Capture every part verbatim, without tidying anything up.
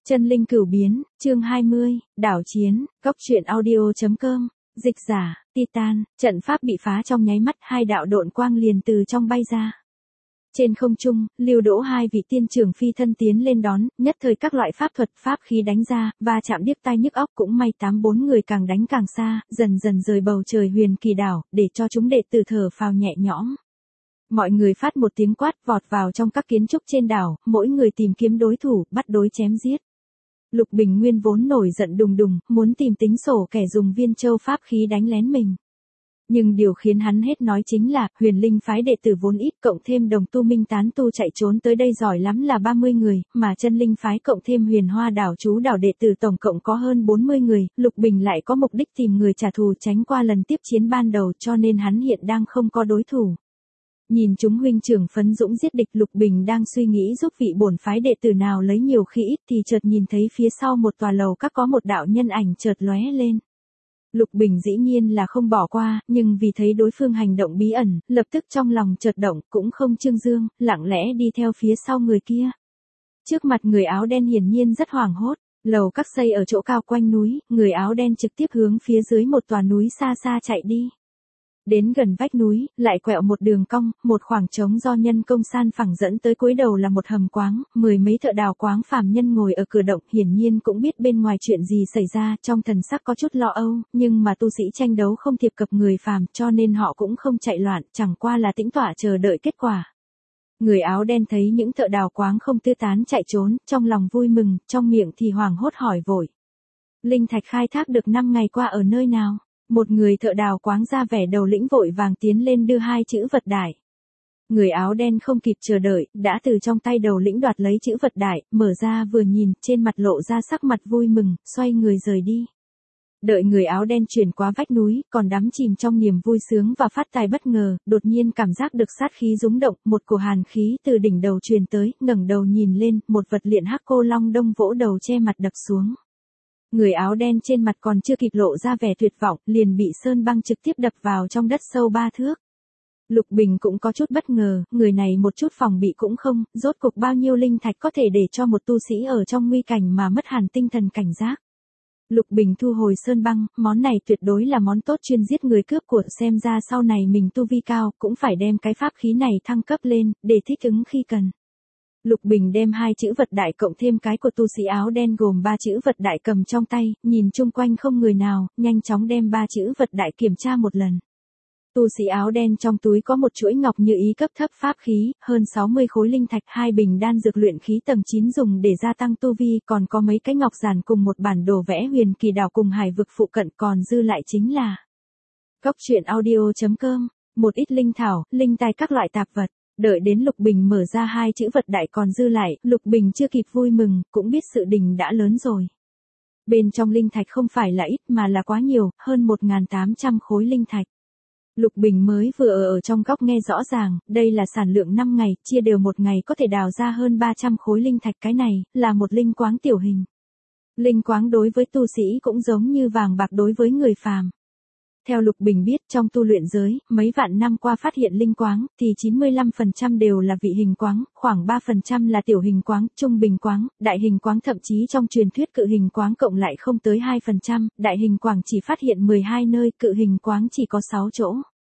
Chân linh cửu biến, chương hai mươi, đảo chiến, góc truyện audio chấm com, dịch giả, Titan, trận pháp bị phá trong nháy mắt, hai đạo độn quang liền từ trong bay ra. Trên không trung, Lưu Đỗ hai vị tiên trưởng phi thân tiến lên đón, nhất thời các loại pháp thuật, pháp khí đánh ra, va chạm điếc tai nhức óc, cũng may tám bốn người càng đánh càng xa, dần dần rời bầu trời huyền kỳ đảo, để cho chúng đệ tử thở phào nhẹ nhõm. Mọi người phát một tiếng quát, vọt vào trong các kiến trúc trên đảo, mỗi người tìm kiếm đối thủ, bắt đối chém giết. Lục Bình Nguyên vốn nổi giận đùng đùng, muốn tìm tính sổ kẻ dùng viên châu pháp khí đánh lén mình. Nhưng điều khiến hắn hết nói chính là, huyền linh phái đệ tử vốn ít, cộng thêm đồng tu minh tán tu chạy trốn tới đây giỏi lắm là ba mươi người, mà chân linh phái cộng thêm huyền hoa đảo chú đảo đệ tử tổng cộng có hơn bốn mươi người, Lục Bình lại có mục đích tìm người trả thù tránh qua lần tiếp chiến ban đầu, cho nên hắn hiện đang không có đối thủ. Nhìn chúng huynh trưởng phấn dũng giết địch, Lục Bình đang suy nghĩ giúp vị bổn phái đệ tử nào lấy nhiều khi ít, thì chợt nhìn thấy phía sau một tòa lầu các có một đạo nhân ảnh chợt lóe lên. Lục Bình dĩ nhiên là không bỏ qua, nhưng vì thấy đối phương hành động bí ẩn, lập tức trong lòng chợt động, cũng không trương dương, lặng lẽ đi theo phía sau người kia. Trước mặt người áo đen hiển nhiên rất hoảng hốt, lầu các xây ở chỗ cao quanh núi, người áo đen trực tiếp hướng phía dưới một tòa núi xa xa chạy đi. Đến gần vách núi, lại quẹo một đường cong, một khoảng trống do nhân công san phẳng dẫn tới cuối đầu là một hầm quáng, mười mấy thợ đào quáng phàm nhân ngồi ở cửa động, hiển nhiên cũng biết bên ngoài chuyện gì xảy ra, trong thần sắc có chút lo âu, nhưng mà tu sĩ tranh đấu không thiệp cập người phàm, cho nên họ cũng không chạy loạn, chẳng qua là tĩnh tọa chờ đợi kết quả. Người áo đen thấy những thợ đào quáng không tứ tán chạy trốn, trong lòng vui mừng, trong miệng thì hoảng hốt hỏi vội. Linh thạch khai thác được năm ngày qua ở nơi nào? Một người thợ đào quáng ra vẻ đầu lĩnh vội vàng tiến lên đưa hai chữ vật đại. Người áo đen không kịp chờ đợi, đã từ trong tay đầu lĩnh đoạt lấy chữ vật đại, mở ra vừa nhìn, trên mặt lộ ra sắc mặt vui mừng, xoay người rời đi. Đợi người áo đen chuyển qua vách núi, còn đắm chìm trong niềm vui sướng và phát tài bất ngờ, đột nhiên cảm giác được sát khí rúng động, một cổ hàn khí từ đỉnh đầu truyền tới, ngẩng đầu nhìn lên, một vật liện hắc cô long đông vỗ đầu che mặt đập xuống. Người áo đen trên mặt còn chưa kịp lộ ra vẻ tuyệt vọng, liền bị sơn băng trực tiếp đập vào trong đất sâu ba thước. Lục Bình cũng có chút bất ngờ, người này một chút phòng bị cũng không, rốt cuộc bao nhiêu linh thạch có thể để cho một tu sĩ ở trong nguy cảnh mà mất hẳn tinh thần cảnh giác. Lục Bình thu hồi sơn băng, món này tuyệt đối là món tốt chuyên giết người cướp của, xem ra sau này mình tu vi cao, cũng phải đem cái pháp khí này thăng cấp lên, để thích ứng khi cần. Lục Bình đem hai chữ vật đại cộng thêm cái của tu sĩ áo đen gồm ba chữ vật đại cầm trong tay, nhìn chung quanh không người nào, nhanh chóng đem ba chữ vật đại kiểm tra một lần. Tu sĩ áo đen trong túi có một chuỗi ngọc như ý cấp thấp pháp khí, hơn sáu mươi khối linh thạch, hai bình đan dược luyện khí tầng chín dùng để gia tăng tu vi, còn có mấy cái ngọc giản cùng một bản đồ vẽ huyền kỳ đảo cùng hải vực phụ cận, còn dư lại chính là góc truyện audio chấm com, một ít linh thảo, linh tài các loại tạp vật. Đợi đến Lục Bình mở ra hai chữ vật đại còn dư lại, Lục Bình chưa kịp vui mừng, cũng biết sự tình đã lớn rồi. Bên trong linh thạch không phải là ít mà là quá nhiều, hơn một nghìn tám trăm khối linh thạch. Lục Bình mới vừa ở, ở trong góc nghe rõ ràng, đây là sản lượng năm ngày, chia đều một ngày có thể đào ra hơn ba trăm khối linh thạch, cái này, là một linh quáng tiểu hình. Linh quáng đối với tu sĩ cũng giống như vàng bạc đối với người phàm. Theo Lục Bình biết, trong tu luyện giới, mấy vạn năm qua phát hiện linh quáng, thì chín mươi lăm phần trăm đều là vị hình quáng, khoảng ba phần trăm là tiểu hình quáng, trung bình quáng, đại hình quáng, thậm chí trong truyền thuyết cự hình quáng cộng lại không tới hai phần trăm, đại hình quáng chỉ phát hiện mười hai nơi, cự hình quáng chỉ có sáu chỗ.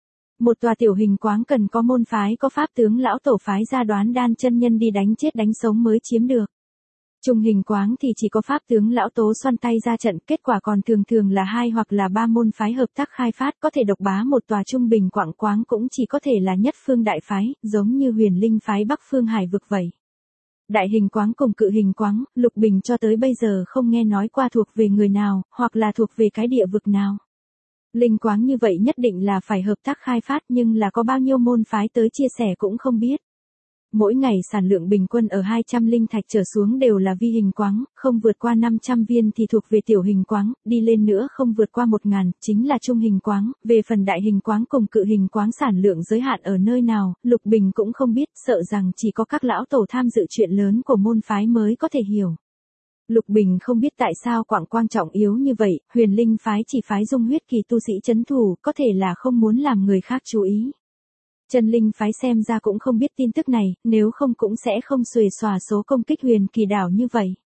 Một tòa tiểu hình quáng cần có môn phái có pháp tướng lão tổ phái ra đoán đan chân nhân đi đánh chết đánh sống mới chiếm được. Trung hình quáng thì chỉ có pháp tướng lão tố xoăn tay ra trận, kết quả còn thường thường là hai hoặc là ba môn phái hợp tác khai phát, có thể độc bá một tòa trung bình quạng quáng cũng chỉ có thể là nhất phương đại phái, giống như huyền linh phái Bắc Phương Hải vực vậy. Đại hình quáng cùng cự hình quáng, Lục Bình cho tới bây giờ không nghe nói qua thuộc về người nào, hoặc là thuộc về cái địa vực nào. Linh quáng như vậy nhất định là phải hợp tác khai phát, nhưng là có bao nhiêu môn phái tới chia sẻ cũng không biết. Mỗi ngày sản lượng bình quân ở hai trăm linh thạch trở xuống đều là vi hình quáng, không vượt qua năm trăm viên thì thuộc về tiểu hình quáng, đi lên nữa không vượt qua một nghìn, chính là trung hình quáng, về phần đại hình quáng cùng cự hình quáng sản lượng giới hạn ở nơi nào, Lục Bình cũng không biết, sợ rằng chỉ có các lão tổ tham dự chuyện lớn của môn phái mới có thể hiểu. Lục Bình không biết tại sao quạng quan trọng yếu như vậy, huyền linh phái chỉ phái dung huyết kỳ tu sĩ trấn thủ, có thể là không muốn làm người khác chú ý. Chân linh phái xem ra cũng không biết tin tức này, nếu không cũng sẽ không xuề xòa số công kích huyền kỳ đảo như vậy.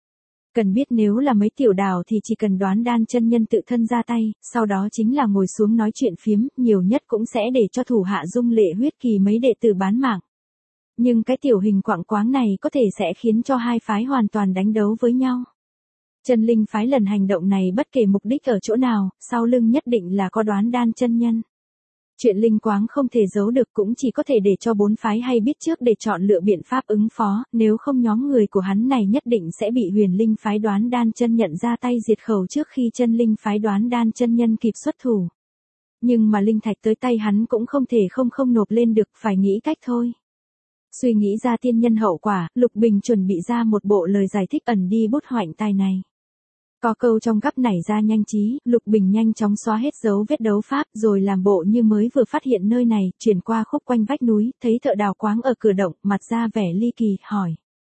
Cần biết nếu là mấy tiểu đào thì chỉ cần Đoán Đan chân nhân tự thân ra tay, sau đó chính là ngồi xuống nói chuyện phiếm, nhiều nhất cũng sẽ để cho thủ hạ Dung Lệ Huyết Kỳ mấy đệ tử bán mạng. Nhưng cái tiểu hình quạng quáng này có thể sẽ khiến cho hai phái hoàn toàn đánh đấu với nhau. Chân Linh phái lần hành động này bất kể mục đích ở chỗ nào, sau lưng nhất định là có Đoán Đan chân nhân. Chuyện linh quáng không thể giấu được, cũng chỉ có thể để cho bốn phái hay biết trước để chọn lựa biện pháp ứng phó, nếu không nhóm người của hắn này nhất định sẽ bị Huyền Linh phái Đoán Đan chân nhận ra tay diệt khẩu trước khi Chân Linh phái Đoán Đan chân nhân kịp xuất thủ. Nhưng mà linh thạch tới tay hắn cũng không thể không không nộp lên được, phải nghĩ cách thôi. Suy nghĩ ra tiên nhân hậu quả, Lục Bình chuẩn bị ra một bộ lời giải thích ẩn đi bút hoạnh tài này. Có câu trong gắp nảy ra nhanh trí, Lục Bình nhanh chóng xóa hết dấu vết đấu pháp rồi làm bộ như mới vừa phát hiện nơi này, chuyển qua khúc quanh vách núi, thấy thợ đào quáng ở cửa động, mặt ra vẻ ly kỳ, hỏi.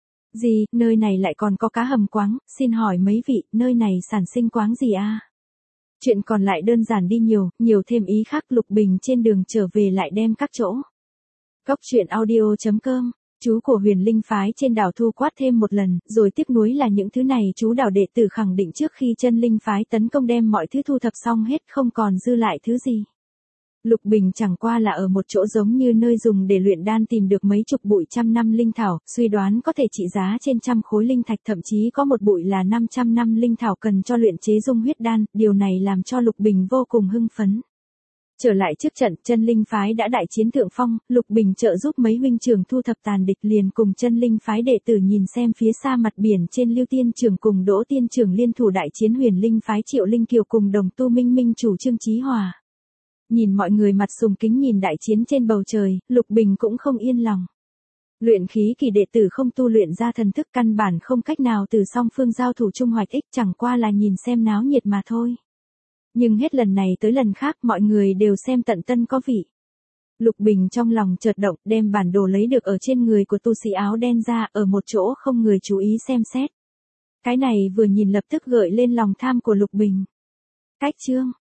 Gì, nơi này lại còn có cá hầm quáng, xin hỏi mấy vị, nơi này sản sinh quáng gì a? Chuyện còn lại đơn giản đi nhiều, nhiều thêm ý khác. Lục Bình trên đường trở về lại đem các chỗ. Góc truyện audio chấm com, chú của Huyền Linh phái trên đảo thu quát thêm một lần, rồi tiếc nuối là những thứ này chú đảo đệ tử khẳng định trước khi Chân Linh phái tấn công đem mọi thứ thu thập xong hết, không còn dư lại thứ gì. Lục Bình chẳng qua là ở một chỗ giống như nơi dùng để luyện đan tìm được mấy chục bụi trăm năm linh thảo, suy đoán có thể trị giá trên trăm khối linh thạch, thậm chí có một bụi là năm trăm năm linh thảo cần cho luyện chế dung huyết đan, điều này làm cho Lục Bình vô cùng hưng phấn. Trở lại trước trận, Chân Linh phái đã đại chiến thượng phong, Lục Bình trợ giúp mấy huynh trưởng thu thập tàn địch, liền cùng Chân Linh phái đệ tử nhìn xem phía xa mặt biển trên Lưu Tiên trưởng cùng Đỗ Tiên trưởng liên thủ đại chiến Huyền Linh phái Triệu Linh Kiều cùng Đồng Tu Minh Minh chủ Trương Chí Hòa. Nhìn mọi người mặt sùng kính nhìn đại chiến trên bầu trời, Lục Bình cũng không yên lòng. Luyện khí kỳ đệ tử không tu luyện ra thần thức, căn bản không cách nào từ song phương giao thủ chung hoạch ích, chẳng qua là nhìn xem náo nhiệt mà thôi. Nhưng hết lần này tới lần khác mọi người đều xem tận tân có vị. Lục Bình trong lòng chợt động, đem bản đồ lấy được ở trên người của tu sĩ áo đen ra, ở một chỗ không người chú ý xem xét. Cái này vừa nhìn lập tức gợi lên lòng tham của Lục Bình. Cách chương